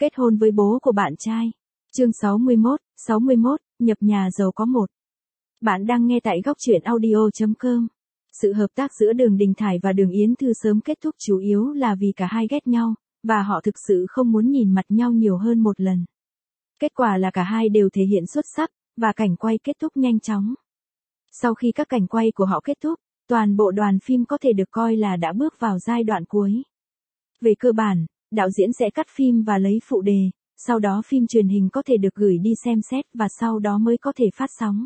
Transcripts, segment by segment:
Kết hôn với bố của bạn trai. Chương 61, nhập nhà giàu có một. Bạn đang nghe tại góc truyện audio.com. Sự hợp tác giữa Đường Đình Thải và Đường Yến Thư sớm kết thúc chủ yếu là vì cả hai ghét nhau, và họ thực sự không muốn nhìn mặt nhau nhiều hơn một lần. Kết quả là cả hai đều thể hiện xuất sắc, và cảnh quay kết thúc nhanh chóng. Sau khi các cảnh quay của họ kết thúc, toàn bộ đoàn phim có thể được coi là đã bước vào giai đoạn cuối. Về cơ bản, đạo diễn sẽ cắt phim và lấy phụ đề, sau đó phim truyền hình có thể được gửi đi xem xét và sau đó mới có thể phát sóng.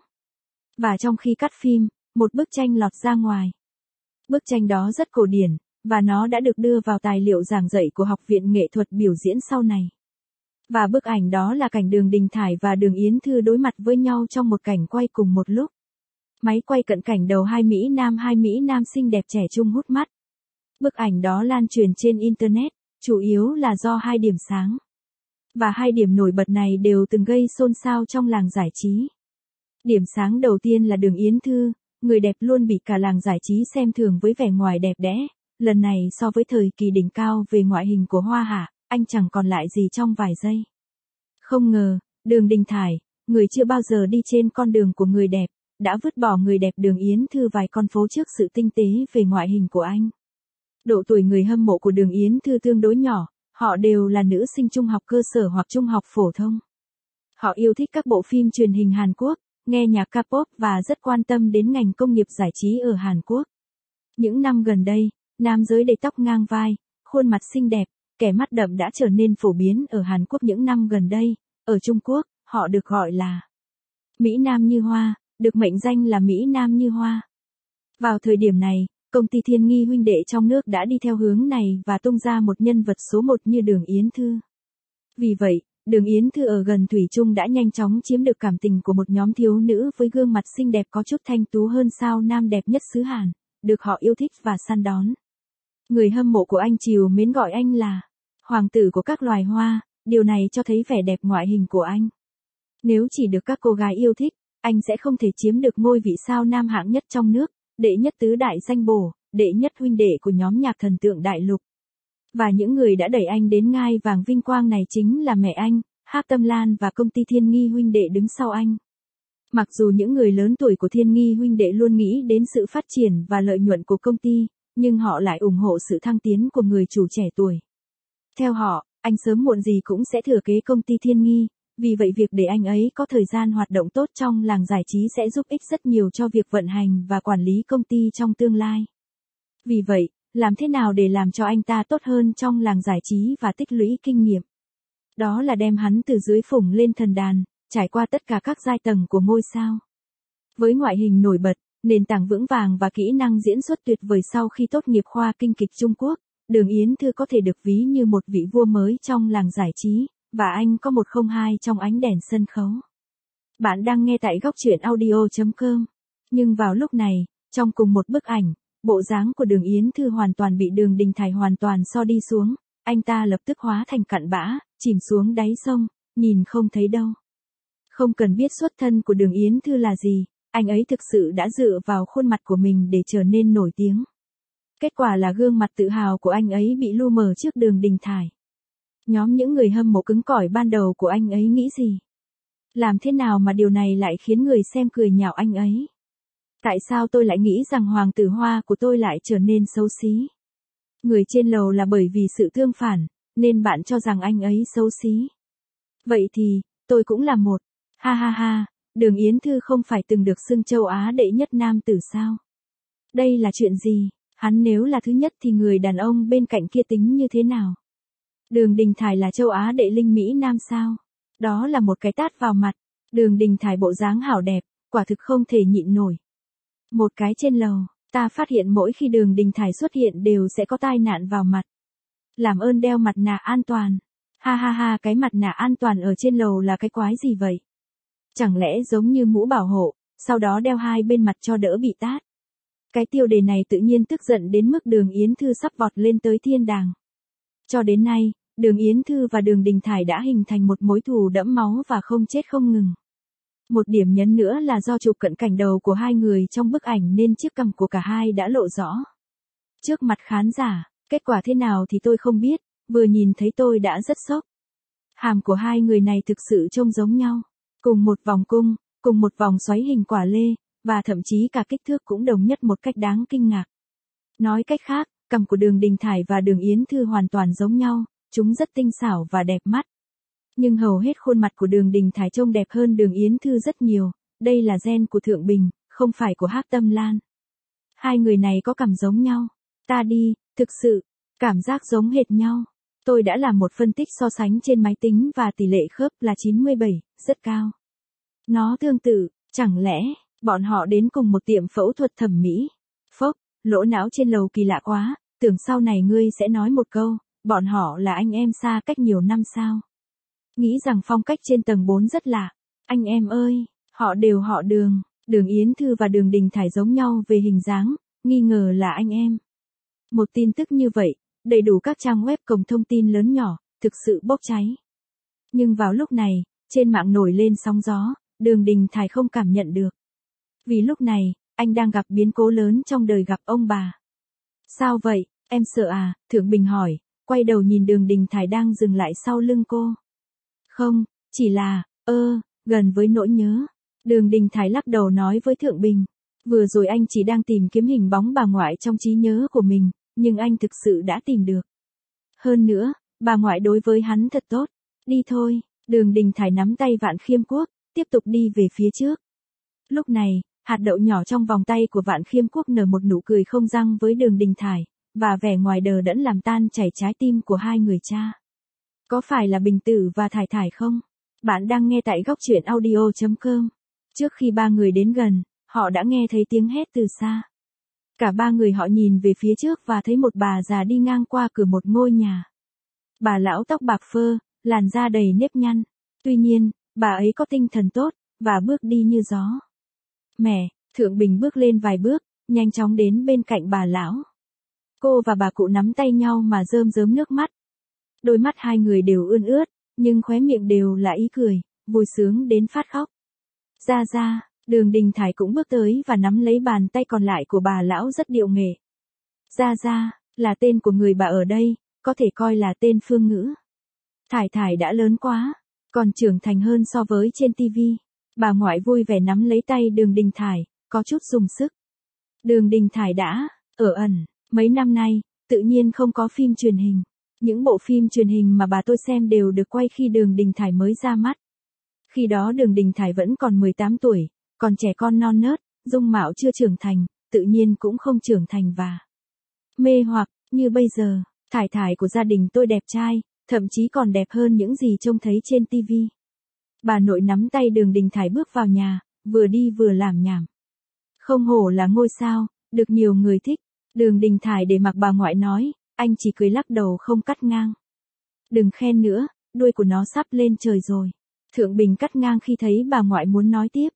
Và trong khi cắt phim, một bức tranh lọt ra ngoài. Bức tranh đó rất cổ điển, và nó đã được đưa vào tài liệu giảng dạy của Học viện Nghệ thuật biểu diễn sau này. Và bức ảnh đó là cảnh Đường Đình Thải và Đường Yến Thư đối mặt với nhau trong một cảnh quay cùng một lúc. Máy quay cận cảnh đầu hai Mỹ Nam xinh đẹp trẻ trung hút mắt. Bức ảnh đó lan truyền trên Internet, chủ yếu là do hai điểm sáng. Và hai điểm nổi bật này đều từng gây xôn xao trong làng giải trí. Điểm sáng đầu tiên là Đường Yến Thư, người đẹp luôn bị cả làng giải trí xem thường với vẻ ngoài đẹp đẽ. Lần này so với thời kỳ đỉnh cao về ngoại hình của Hoa Hạ, anh chẳng còn lại gì trong vài giây. Không ngờ, Đường Đình Thải, người chưa bao giờ đi trên con đường của người đẹp, đã vứt bỏ người đẹp Đường Yến Thư vài con phố trước sự tinh tế về ngoại hình của anh. Độ tuổi người hâm mộ của Đường Yến Thư tương đối nhỏ, họ đều là nữ sinh trung học cơ sở hoặc trung học phổ thông. Họ yêu thích các bộ phim truyền hình Hàn Quốc, nghe nhạc K-pop và rất quan tâm đến ngành công nghiệp giải trí ở Hàn Quốc. Những năm gần đây, nam giới để tóc ngang vai, khuôn mặt xinh đẹp, kẻ mắt đậm đã trở nên phổ biến ở Hàn Quốc những năm gần đây. Ở Trung Quốc, họ được gọi là Mỹ Nam như Hoa, được mệnh danh là Mỹ Nam như Hoa. Vào thời điểm này, công ty Thiên Nghi huynh đệ trong nước đã đi theo hướng này và tung ra một nhân vật số 1 như Đường Yến Thư. Vì vậy, Đường Yến Thư ở gần thủy chung đã nhanh chóng chiếm được cảm tình của một nhóm thiếu nữ với gương mặt xinh đẹp có chút thanh tú hơn sao nam đẹp nhất xứ Hàn, được họ yêu thích và săn đón. Người hâm mộ của anh trìu mến gọi anh là hoàng tử của các loài hoa, điều này cho thấy vẻ đẹp ngoại hình của anh. Nếu chỉ được các cô gái yêu thích, anh sẽ không thể chiếm được ngôi vị sao nam hạng nhất trong nước, đệ nhất tứ đại danh bổ, đệ nhất huynh đệ của nhóm nhạc thần tượng đại lục. Và những người đã đẩy anh đến ngai vàng vinh quang này chính là mẹ anh, Hắc Tâm Lan và công ty Thiên Nghi huynh đệ đứng sau anh. Mặc dù những người lớn tuổi của Thiên Nghi huynh đệ luôn nghĩ đến sự phát triển và lợi nhuận của công ty, nhưng họ lại ủng hộ sự thăng tiến của người chủ trẻ tuổi. Theo họ, anh sớm muộn gì cũng sẽ thừa kế công ty Thiên Nghi, vì vậy việc để anh ấy có thời gian hoạt động tốt trong làng giải trí sẽ giúp ích rất nhiều cho việc vận hành và quản lý công ty trong tương lai. Vì vậy, làm thế nào để làm cho anh ta tốt hơn trong làng giải trí và tích lũy kinh nghiệm? Đó là đem hắn từ dưới phủng lên thần đàn, trải qua tất cả các giai tầng của ngôi sao. Với ngoại hình nổi bật, nền tảng vững vàng và kỹ năng diễn xuất tuyệt vời sau khi tốt nghiệp khoa kinh kịch Trung Quốc, Đường Yến Thư có thể được ví như một vị vua mới trong làng giải trí, và anh có 102 trong ánh đèn sân khấu. Bạn đang nghe tại góc truyện audio.com. Nhưng vào lúc này, trong cùng một bức ảnh, bộ dáng của Đường Yến Thư hoàn toàn bị Đường Đình Thải hoàn toàn so đi xuống, anh ta lập tức hóa thành cặn bã, chìm xuống đáy sông, nhìn không thấy đâu. Không cần biết xuất thân của Đường Yến Thư là gì, anh ấy thực sự đã dựa vào khuôn mặt của mình để trở nên nổi tiếng. Kết quả là gương mặt tự hào của anh ấy bị lu mờ trước Đường Đình Thải. Nhóm những người hâm mộ cứng cỏi ban đầu của anh ấy nghĩ gì? Làm thế nào mà điều này lại khiến người xem cười nhạo anh ấy? Tại sao tôi lại nghĩ rằng hoàng tử Hoa của tôi lại trở nên xấu xí? Người trên lầu là bởi vì sự tương phản, nên bạn cho rằng anh ấy xấu xí. Vậy thì, tôi cũng là một. Ha ha ha, Đường Yến Thư không phải từng được xưng châu Á đệ nhất nam tử sao? Đây là chuyện gì? Hắn nếu là thứ nhất thì người đàn ông bên cạnh kia tính như thế nào? Đường Đình Thải là châu Á đệ linh Mỹ Nam sao? Đó là một cái tát vào mặt. Đường Đình Thải bộ dáng hảo đẹp, quả thực không thể nhịn nổi. Một cái trên lầu, ta phát hiện mỗi khi Đường Đình Thải xuất hiện đều sẽ có tai nạn vào mặt. Làm ơn đeo mặt nạ an toàn. Ha ha ha, cái mặt nạ an toàn ở trên lầu là cái quái gì vậy? Chẳng lẽ giống như mũ bảo hộ, sau đó đeo hai bên mặt cho đỡ bị tát? Cái tiêu đề này tự nhiên tức giận đến mức Đường Yến Thư sắp vọt lên tới thiên đàng. Cho đến nay, Đường Yến Thư và Đường Đình Thải đã hình thành một mối thù đẫm máu và không chết không ngừng. Một điểm nhấn nữa là do chụp cận cảnh đầu của hai người trong bức ảnh nên chiếc cằm của cả hai đã lộ rõ. Trước mặt khán giả, kết quả thế nào thì tôi không biết, vừa nhìn thấy tôi đã rất sốc. Hàm của hai người này thực sự trông giống nhau. Cùng một vòng cung, cùng một vòng xoáy hình quả lê, và thậm chí cả kích thước cũng đồng nhất một cách đáng kinh ngạc. Nói cách khác, cằm của Đường Đình Thải và Đường Yến Thư hoàn toàn giống nhau, chúng rất tinh xảo và đẹp mắt. Nhưng hầu hết khuôn mặt của Đường Đình Thải trông đẹp hơn Đường Yến Thư rất nhiều, đây là gen của Thượng Bình, không phải của Hắc Tâm Lan. Hai người này có cằm giống nhau. Ta đi, thực sự, cảm giác giống hệt nhau. Tôi đã làm một phân tích so sánh trên máy tính và tỷ lệ khớp là 97, rất cao. Nó tương tự, chẳng lẽ, bọn họ đến cùng một tiệm phẫu thuật thẩm mỹ? Phốc, lỗ não trên lầu kỳ lạ quá, tưởng sau này ngươi sẽ nói một câu, bọn họ là anh em xa cách nhiều năm sao? Nghĩ rằng phong cách trên tầng 4 rất lạ. Anh em ơi, họ đều họ Đường, Đường Yến Thư và Đường Đình Thải giống nhau về hình dáng, nghi ngờ là anh em. Một tin tức như vậy, đầy đủ các trang web cổng thông tin lớn nhỏ, thực sự bốc cháy. Nhưng vào lúc này, trên mạng nổi lên sóng gió, Đường Đình Thải không cảm nhận được. Vì lúc này, anh đang gặp biến cố lớn trong đời gặp ông bà. Sao vậy, em sợ à? Thượng Bình hỏi, quay đầu nhìn Đường Đình Thải đang dừng lại sau lưng cô. Không, chỉ là, gần với nỗi nhớ. Đường Đình Thải lắc đầu nói với Thượng Bình. Vừa rồi anh chỉ đang tìm kiếm hình bóng bà ngoại trong trí nhớ của mình, nhưng anh thực sự đã tìm được. Hơn nữa, bà ngoại đối với hắn thật tốt. Đi thôi, Đường Đình Thải nắm tay Vạn Khiêm Quốc, tiếp tục đi về phía trước. Lúc này, hạt đậu nhỏ trong vòng tay của Vạn Khiêm Quốc nở một nụ cười không răng với Đường Đình Thải, và vẻ ngoài đờ đẫn làm tan chảy trái tim của hai người cha. Có phải là Bình Tử và Thải Thải không? Bạn đang nghe tại góc truyện audio.com. Trước khi ba người đến gần, họ đã nghe thấy tiếng hét từ xa. Cả ba người họ nhìn về phía trước và thấy một bà già đi ngang qua cửa một ngôi nhà. Bà lão tóc bạc phơ, làn da đầy nếp nhăn. Tuy nhiên, bà ấy có tinh thần tốt, và bước đi như gió. Mẹ, Thượng Bình bước lên vài bước, nhanh chóng đến bên cạnh bà lão. Cô và bà cụ nắm tay nhau mà rơm rớm nước mắt. Đôi mắt hai người đều ươn ướt, nhưng khóe miệng đều là ý cười, vui sướng đến phát khóc. Ra, Đường Đình Thải cũng bước tới và nắm lấy bàn tay còn lại của bà lão rất điệu nghệ. Ra, là tên của người bà ở đây, có thể coi là tên phương ngữ. Thải Thải đã lớn quá, còn trưởng thành hơn so với trên tivi. Bà ngoại vui vẻ nắm lấy tay Đường Đình Thải, có chút dùng sức. Đường Đình Thải đã ở ẩn mấy năm nay, tự nhiên không có phim truyền hình. Những bộ phim truyền hình mà bà tôi xem đều được quay khi Đường Đình Thải mới ra mắt. Khi đó Đường Đình Thải vẫn còn 18 tuổi, còn trẻ con non nớt, dung mạo chưa trưởng thành, tự nhiên cũng không trưởng thành và mê hoặc, như bây giờ. Thải Thải của gia đình tôi đẹp trai, thậm chí còn đẹp hơn những gì trông thấy trên tivi. Bà nội nắm tay Đường Đình Thải bước vào nhà, vừa đi vừa làm nhảm. Không hổ là ngôi sao, được nhiều người thích. Đường Đình Thải để mặc bà ngoại nói, anh chỉ cười lắc đầu không cắt ngang. Đừng khen nữa, đuôi của nó sắp lên trời rồi. Thượng Bình cắt ngang khi thấy bà ngoại muốn nói tiếp.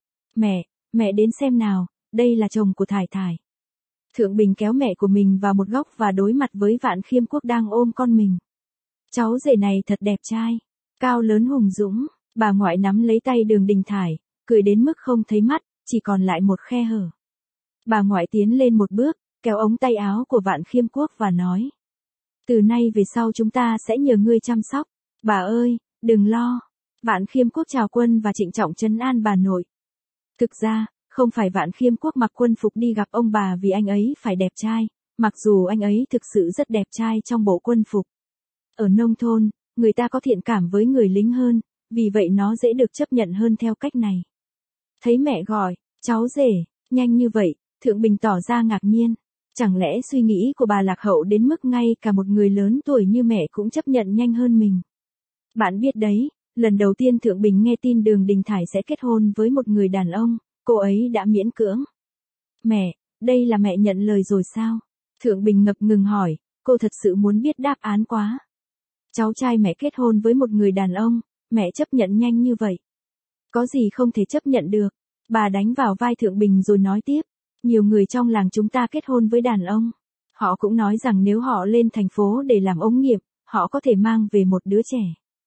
Mẹ đến xem nào, đây là chồng của Thải Thải. Thượng Bình kéo mẹ của mình vào một góc và đối mặt với Vạn Khiêm Quốc đang ôm con mình. Cháu rể này thật đẹp trai, cao lớn hùng dũng. Bà ngoại nắm lấy tay Đường Đình Thải, cười đến mức không thấy mắt, chỉ còn lại một khe hở. Bà ngoại tiến lên một bước, kéo ống tay áo của Vạn Khiêm Quốc và nói. Từ nay về sau chúng ta sẽ nhờ ngươi chăm sóc. Bà ơi, đừng lo. Vạn Khiêm Quốc chào quân và trịnh trọng trấn an bà nội. Thực ra, không phải Vạn Khiêm Quốc mặc quân phục đi gặp ông bà vì anh ấy phải đẹp trai, mặc dù anh ấy thực sự rất đẹp trai trong bộ quân phục. Ở nông thôn, người ta có thiện cảm với người lính hơn, vì vậy nó dễ được chấp nhận hơn theo cách này. Thấy mẹ gọi, cháu rể, nhanh như vậy, Thượng Bình tỏ ra ngạc nhiên. Chẳng lẽ suy nghĩ của bà lạc hậu đến mức ngay cả một người lớn tuổi như mẹ cũng chấp nhận nhanh hơn mình. Bạn biết đấy, lần đầu tiên Thượng Bình nghe tin Đường Đình Thải sẽ kết hôn với một người đàn ông, cô ấy đã miễn cưỡng. Mẹ, đây là mẹ nhận lời rồi sao? Thượng Bình ngập ngừng hỏi, cô thật sự muốn biết đáp án quá. Cháu trai mẹ kết hôn với một người đàn ông, mẹ chấp nhận nhanh như vậy. Có gì không thể chấp nhận được. Bà đánh vào vai Thượng Bình rồi nói tiếp. Nhiều người trong làng chúng ta kết hôn với đàn ông. Họ cũng nói rằng nếu họ lên thành phố để làm ống nghiệm, họ có thể mang về một đứa trẻ.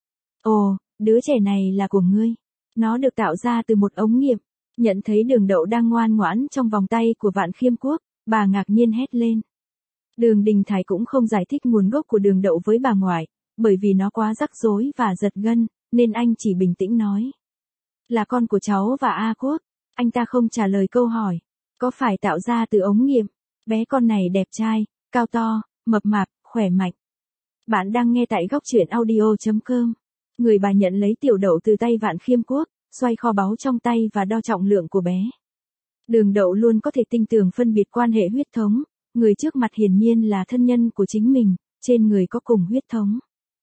Ồ, đứa trẻ này là của ngươi. Nó được tạo ra từ một ống nghiệm. Nhận thấy Đường Đậu đang ngoan ngoãn trong vòng tay của Vạn Khiêm Quốc, bà ngạc nhiên hét lên. Đường Đình Thải cũng không giải thích nguồn gốc của Đường Đậu với bà ngoại, bởi vì nó quá rắc rối và giật gân, nên anh chỉ bình tĩnh nói. Là con của cháu và A Quốc. Anh ta không trả lời câu hỏi. Có phải tạo ra từ ống nghiệm? Bé con này đẹp trai, cao to, mập mạp, khỏe mạnh. Bạn đang nghe tại góc truyện audio.com. Người bà nhận lấy tiểu đậu từ tay Vạn Khiêm Quốc, xoay kho báu trong tay và đo trọng lượng của bé. Đường Đậu luôn có thể tinh tường phân biệt quan hệ huyết thống, người trước mặt hiển nhiên là thân nhân của chính mình, trên người có cùng huyết thống.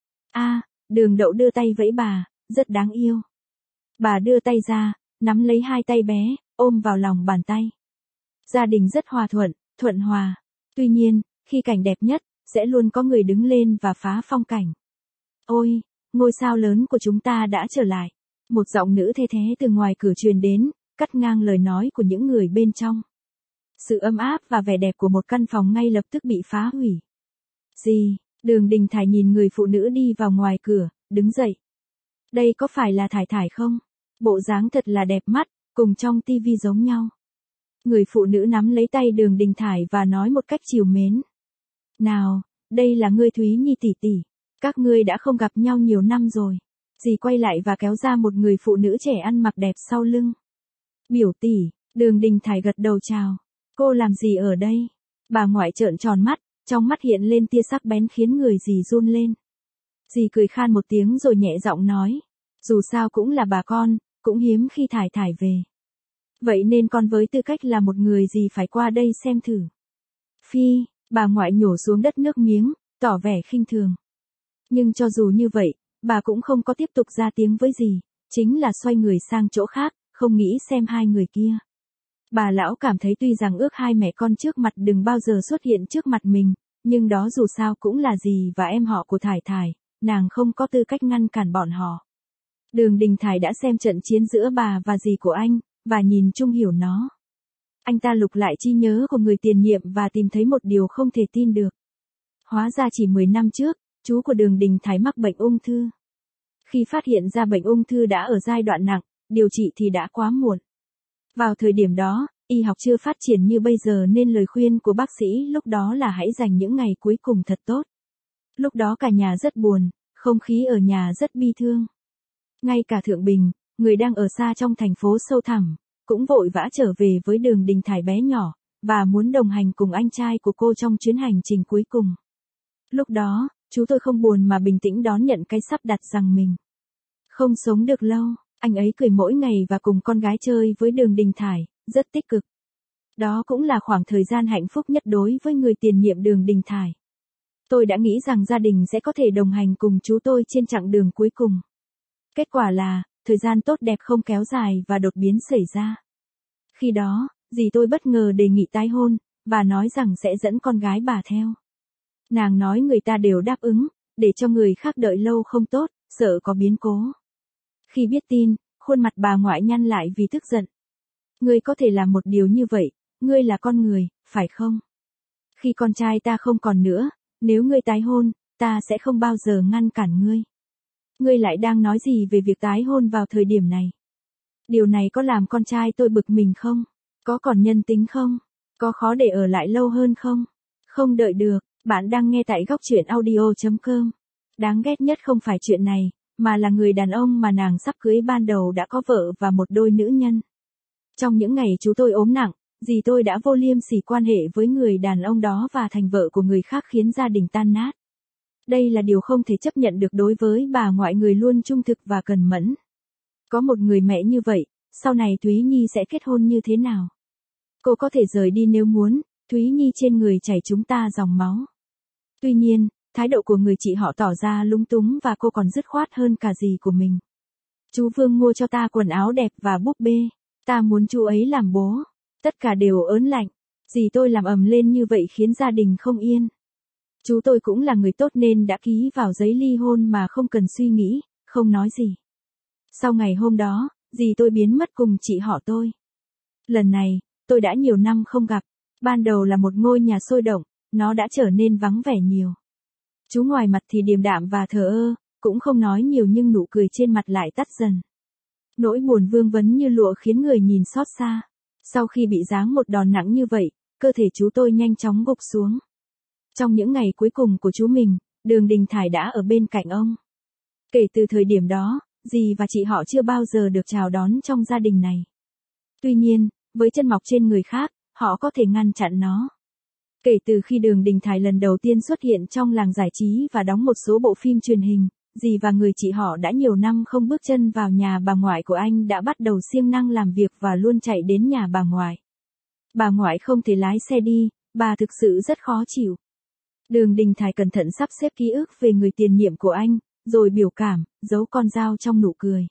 Đường Đậu đưa tay vẫy bà, rất đáng yêu. Bà đưa tay ra, nắm lấy hai tay bé, ôm vào lòng bàn tay. Gia đình rất hòa thuận, thuận hòa. Tuy nhiên, khi cảnh đẹp nhất, sẽ luôn có người đứng lên và phá phong cảnh. Ôi, ngôi sao lớn của chúng ta đã trở lại. Một giọng nữ the thé từ ngoài cửa truyền đến, cắt ngang lời nói của những người bên trong. Sự ấm áp và vẻ đẹp của một căn phòng ngay lập tức bị phá hủy. Gì? Đường Đình Thải nhìn người phụ nữ đi vào ngoài cửa, đứng dậy. Đây có phải là Thải Thải không? Bộ dáng thật là đẹp mắt, cùng trong tivi giống nhau. Người phụ nữ nắm lấy tay Đường Đình Thải và nói một cách trìu mến. Nào, đây là ngươi Thúy Nhi tỷ tỷ. Các ngươi đã không gặp nhau nhiều năm rồi. Dì quay lại và kéo ra một người phụ nữ trẻ ăn mặc đẹp sau lưng. Biểu tỷ, Đường Đình Thải gật đầu chào. Cô làm gì ở đây? Bà ngoại trợn tròn mắt, trong mắt hiện lên tia sắc bén khiến người dì run lên. Dì cười khan một tiếng rồi nhẹ giọng nói. Dù sao cũng là bà con, cũng hiếm khi Thải Thải về. Vậy nên con với tư cách là một người dì phải qua đây xem thử. Phi, bà ngoại nhổ xuống đất nước miếng, tỏ vẻ khinh thường. Nhưng cho dù như vậy, bà cũng không có tiếp tục ra tiếng với dì, chính là xoay người sang chỗ khác, không nghĩ xem hai người kia. Bà lão cảm thấy tuy rằng ước hai mẹ con trước mặt đừng bao giờ xuất hiện trước mặt mình, nhưng đó dù sao cũng là dì và em họ của Thải Thải, nàng không có tư cách ngăn cản bọn họ. Đường Đình Thải đã xem trận chiến giữa bà và dì của anh, và nhìn chung hiểu nó. Anh ta lục lại trí nhớ của người tiền nhiệm và tìm thấy một điều không thể tin được. Hóa ra chỉ 10 năm trước, chú của Đường Đình Thải mắc bệnh ung thư. Khi phát hiện ra bệnh ung thư đã ở giai đoạn nặng, điều trị thì đã quá muộn. Vào thời điểm đó, y học chưa phát triển như bây giờ nên lời khuyên của bác sĩ lúc đó là hãy dành những ngày cuối cùng thật tốt. Lúc đó cả nhà rất buồn, không khí ở nhà rất bi thương. Ngay cả Thượng Bình, người đang ở xa trong thành phố sâu thẳm, cũng vội vã trở về với Đường Đình Thải bé nhỏ, và muốn đồng hành cùng anh trai của cô trong chuyến hành trình cuối cùng. Lúc đó, chú tôi không buồn mà bình tĩnh đón nhận cái sắp đặt rằng mình không sống được lâu. Anh ấy cười mỗi ngày và cùng con gái chơi với Đường Đình Thải, rất tích cực. Đó cũng là khoảng thời gian hạnh phúc nhất đối với người tiền nhiệm Đường Đình Thải. Tôi đã nghĩ rằng gia đình sẽ có thể đồng hành cùng chú tôi trên chặng đường cuối cùng. Kết quả là, thời gian tốt đẹp không kéo dài và đột biến xảy ra. Khi đó, dì tôi bất ngờ đề nghị tái hôn, và nói rằng sẽ dẫn con gái bà theo. Nàng nói người ta đều đáp ứng, để cho người khác đợi lâu không tốt, sợ có biến cố. Khi biết tin, khuôn mặt bà ngoại nhăn lại vì tức giận. Ngươi có thể làm một điều như vậy, ngươi là con người, phải không? Khi con trai ta không còn nữa, nếu ngươi tái hôn, ta sẽ không bao giờ ngăn cản ngươi. Ngươi lại đang nói gì về việc tái hôn vào thời điểm này? Điều này có làm con trai tôi bực mình không? Có còn nhân tính không? Có khó để ở lại lâu hơn không? Không đợi được, bạn đang nghe tại góc truyện audio.com. Đáng ghét nhất không phải chuyện này, mà là người đàn ông mà nàng sắp cưới ban đầu đã có vợ và một đôi nữ nhân. Trong những ngày chú tôi ốm nặng, dì tôi đã vô liêm sỉ quan hệ với người đàn ông đó và thành vợ của người khác khiến gia đình tan nát. Đây là điều không thể chấp nhận được đối với bà ngoại người luôn trung thực và cần mẫn. Có một người mẹ như vậy, sau này Thúy Nhi sẽ kết hôn như thế nào? Cô có thể rời đi nếu muốn, Thúy Nhi trên người chảy chúng ta dòng máu. Tuy nhiên, thái độ của người chị họ tỏ ra lúng túng và cô còn dứt khoát hơn cả dì của mình. Chú Vương mua cho ta quần áo đẹp và búp bê. Ta muốn chú ấy làm bố. Tất cả đều ớn lạnh. Dì tôi làm ầm lên như vậy khiến gia đình không yên. Chú tôi cũng là người tốt nên đã ký vào giấy ly hôn mà không cần suy nghĩ, không nói gì. Sau ngày hôm đó, dì tôi biến mất cùng chị họ tôi. Lần này, tôi đã nhiều năm không gặp. Ban đầu là một ngôi nhà sôi động, nó đã trở nên vắng vẻ nhiều. Chú ngoài mặt thì điềm đạm và thờ ơ, cũng không nói nhiều nhưng nụ cười trên mặt lại tắt dần. Nỗi buồn vương vấn như lụa khiến người nhìn xót xa. Sau khi bị giáng một đòn nặng như vậy, cơ thể chú tôi nhanh chóng gục xuống. Trong những ngày cuối cùng của chú mình, Đường Đình Thải đã ở bên cạnh ông. Kể từ thời điểm đó, dì và chị họ chưa bao giờ được chào đón trong gia đình này. Tuy nhiên, với chân mọc trên người khác, họ có thể ngăn chặn nó. Kể từ khi Đường Đình Thải lần đầu tiên xuất hiện trong làng giải trí và đóng một số bộ phim truyền hình, dì và người chị họ đã nhiều năm không bước chân vào nhà bà ngoại của anh đã bắt đầu siêng năng làm việc và luôn chạy đến nhà bà ngoại. Bà ngoại không thể lái xe đi, bà thực sự rất khó chịu. Đường Đình Thải cẩn thận sắp xếp ký ức về người tiền nhiệm của anh, rồi biểu cảm, giấu con dao trong nụ cười.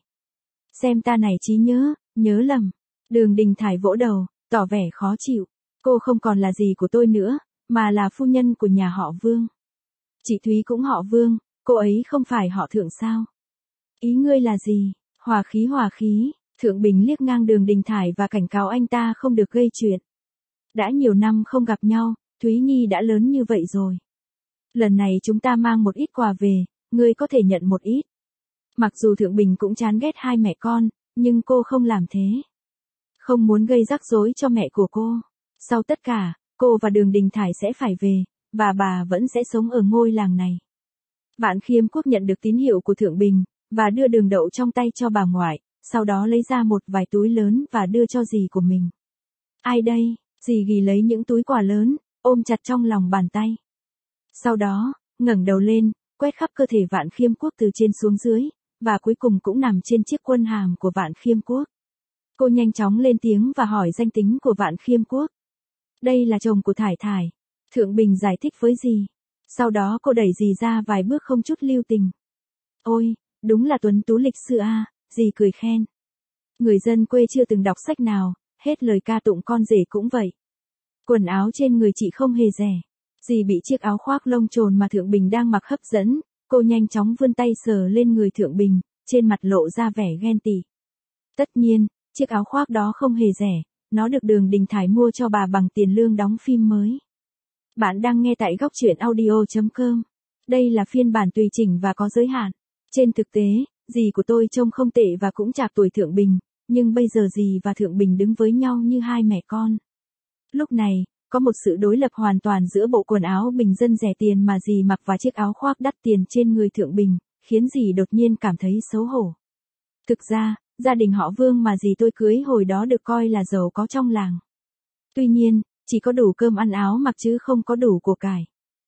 Xem ta này trí nhớ, nhớ lầm. Đường Đình Thải vỗ đầu, tỏ vẻ khó chịu. Cô không còn là gì của tôi nữa, mà là phu nhân của nhà họ Vương. Chị Thúy cũng họ Vương, cô ấy không phải họ Thượng sao? Ý ngươi là gì? Hòa khí. Thượng Bình liếc ngang Đường Đình Thải và cảnh cáo anh ta không được gây chuyện. Đã nhiều năm không gặp nhau, Thúy Nhi đã lớn như vậy rồi. Lần này chúng ta mang một ít quà về, ngươi có thể nhận một ít. Mặc dù Thượng Bình cũng chán ghét hai mẹ con, nhưng cô không làm thế. Không muốn gây rắc rối cho mẹ của cô. Sau tất cả, cô và Đường Đình Thải sẽ phải về, và bà vẫn sẽ sống ở ngôi làng này. Vạn Khiêm Quốc nhận được tín hiệu của Thượng Bình, và đưa đường đậu trong tay cho bà ngoại, sau đó lấy ra một vài túi lớn và đưa cho dì của mình. Ai đây? Dì Ghi lấy những túi quà lớn, ôm chặt trong lòng bàn tay. Sau đó, ngẩng đầu lên, quét khắp cơ thể Vạn Khiêm Quốc từ trên xuống dưới, và cuối cùng cũng nằm trên chiếc quân hàm của Vạn Khiêm Quốc. Cô nhanh chóng lên tiếng và hỏi danh tính của Vạn Khiêm Quốc. Đây là chồng của Thải Thải. Thượng Bình giải thích với dì. Sau đó cô đẩy dì ra vài bước không chút lưu tình. Ôi, đúng là tuấn tú lịch sự a, dì cười khen. Người dân quê chưa từng đọc sách nào, hết lời ca tụng con rể cũng vậy. Quần áo trên người chị không hề rẻ. Dì bị chiếc áo khoác lông trồn mà Thượng Bình đang mặc hấp dẫn, cô nhanh chóng vươn tay sờ lên người Thượng Bình, trên mặt lộ ra vẻ ghen tị. Tất nhiên, chiếc áo khoác đó không hề rẻ, nó được Đường Đình Thải mua cho bà bằng tiền lương đóng phim mới. Bạn đang nghe tại góc truyện audio.com. Đây là phiên bản tùy chỉnh và có giới hạn. Trên thực tế, dì của tôi trông không tệ và cũng chạc tuổi Thượng Bình, nhưng bây giờ dì và Thượng Bình đứng với nhau như hai mẹ con. Lúc này, có một sự đối lập hoàn toàn giữa bộ quần áo bình dân rẻ tiền mà dì mặc và chiếc áo khoác đắt tiền trên người Thượng Bình, khiến dì đột nhiên cảm thấy xấu hổ. Thực ra, gia đình họ Vương mà dì tôi cưới hồi đó được coi là giàu có trong làng. Tuy nhiên, chỉ có đủ cơm ăn áo mặc chứ không có đủ của cải.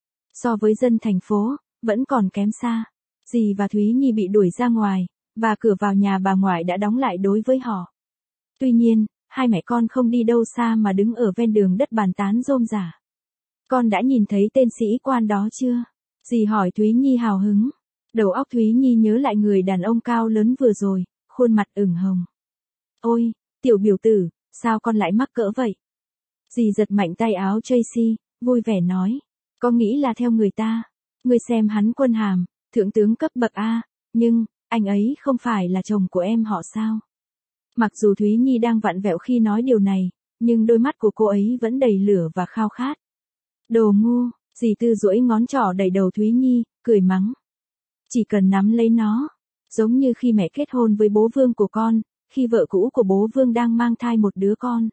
So với dân thành phố, vẫn còn kém xa. Dì và Thúy Nhi bị đuổi ra ngoài, và cửa vào nhà bà ngoại đã đóng lại đối với họ. Tuy nhiên, hai mẹ con không đi đâu xa mà đứng ở ven đường đất bàn tán rôm rả. Con đã nhìn thấy tên sĩ quan đó chưa? Dì hỏi Thúy Nhi hào hứng. Đầu óc Thúy Nhi nhớ lại người đàn ông cao lớn vừa rồi, khuôn mặt ửng hồng. Ôi, tiểu biểu tử, sao con lại mắc cỡ vậy? Dì giật mạnh tay áo Tracy, vui vẻ nói. Con nghĩ là theo người ta. Ngươi xem hắn quân hàm, thượng tướng cấp bậc A, nhưng, anh ấy không phải là chồng của em họ sao? Mặc dù Thúy Nhi đang vặn vẹo khi nói điều này, nhưng đôi mắt của cô ấy vẫn đầy lửa và khao khát. Đồ ngu, dì Tư duỗi ngón trỏ đẩy đầu Thúy Nhi, cười mắng. Chỉ cần nắm lấy nó, giống như khi mẹ kết hôn với bố Vương của con, khi vợ cũ của bố Vương đang mang thai một đứa con.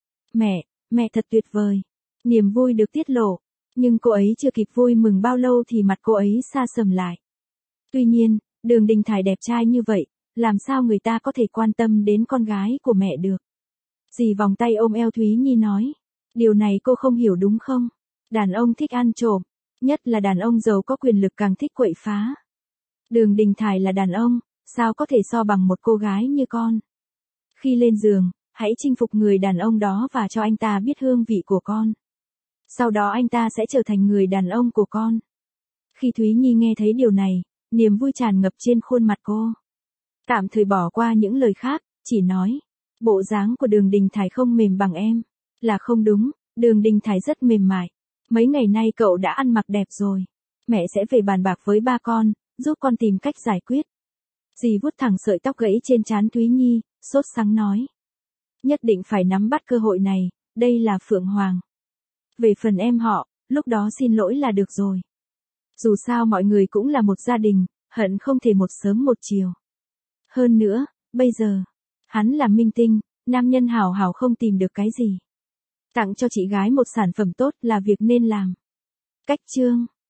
Mẹ thật tuyệt vời. Niềm vui được tiết lộ, nhưng cô ấy chưa kịp vui mừng bao lâu thì mặt cô ấy sa sầm lại. Tuy nhiên, Đường Đình Thải đẹp trai như vậy, làm sao người ta có thể quan tâm đến con gái của mẹ được? Dì vòng tay ôm eo Thúy Nhi nói. Điều này cô không hiểu đúng không? Đàn ông thích ăn trộm, nhất là đàn ông giàu có quyền lực càng thích quậy phá. Đường Đình Thải là đàn ông, sao có thể so bằng một cô gái như con? Khi lên giường, hãy chinh phục người đàn ông đó và cho anh ta biết hương vị của con. Sau đó anh ta sẽ trở thành người đàn ông của con. Khi Thúy Nhi nghe thấy điều này, niềm vui tràn ngập trên khuôn mặt cô. Tạm thời bỏ qua những lời khác, chỉ nói. Bộ dáng của Đường Đình Thải không mềm bằng em. Là không đúng, Đường Đình Thải rất mềm mại. Mấy ngày nay cậu đã ăn mặc đẹp rồi. Mẹ sẽ về bàn bạc với ba con, giúp con tìm cách giải quyết. Dì vuốt thẳng sợi tóc gãy trên trán Thúy Nhi, sốt sắng nói. Nhất định phải nắm bắt cơ hội này, đây là Phượng Hoàng. Về phần em họ, lúc đó xin lỗi là được rồi. Dù sao mọi người cũng là một gia đình, hận không thể một sớm một chiều. Hơn nữa, bây giờ, hắn là minh tinh, nam nhân hào hào không tìm được cái gì. Tặng cho chị gái một sản phẩm tốt là việc nên làm. Cách chương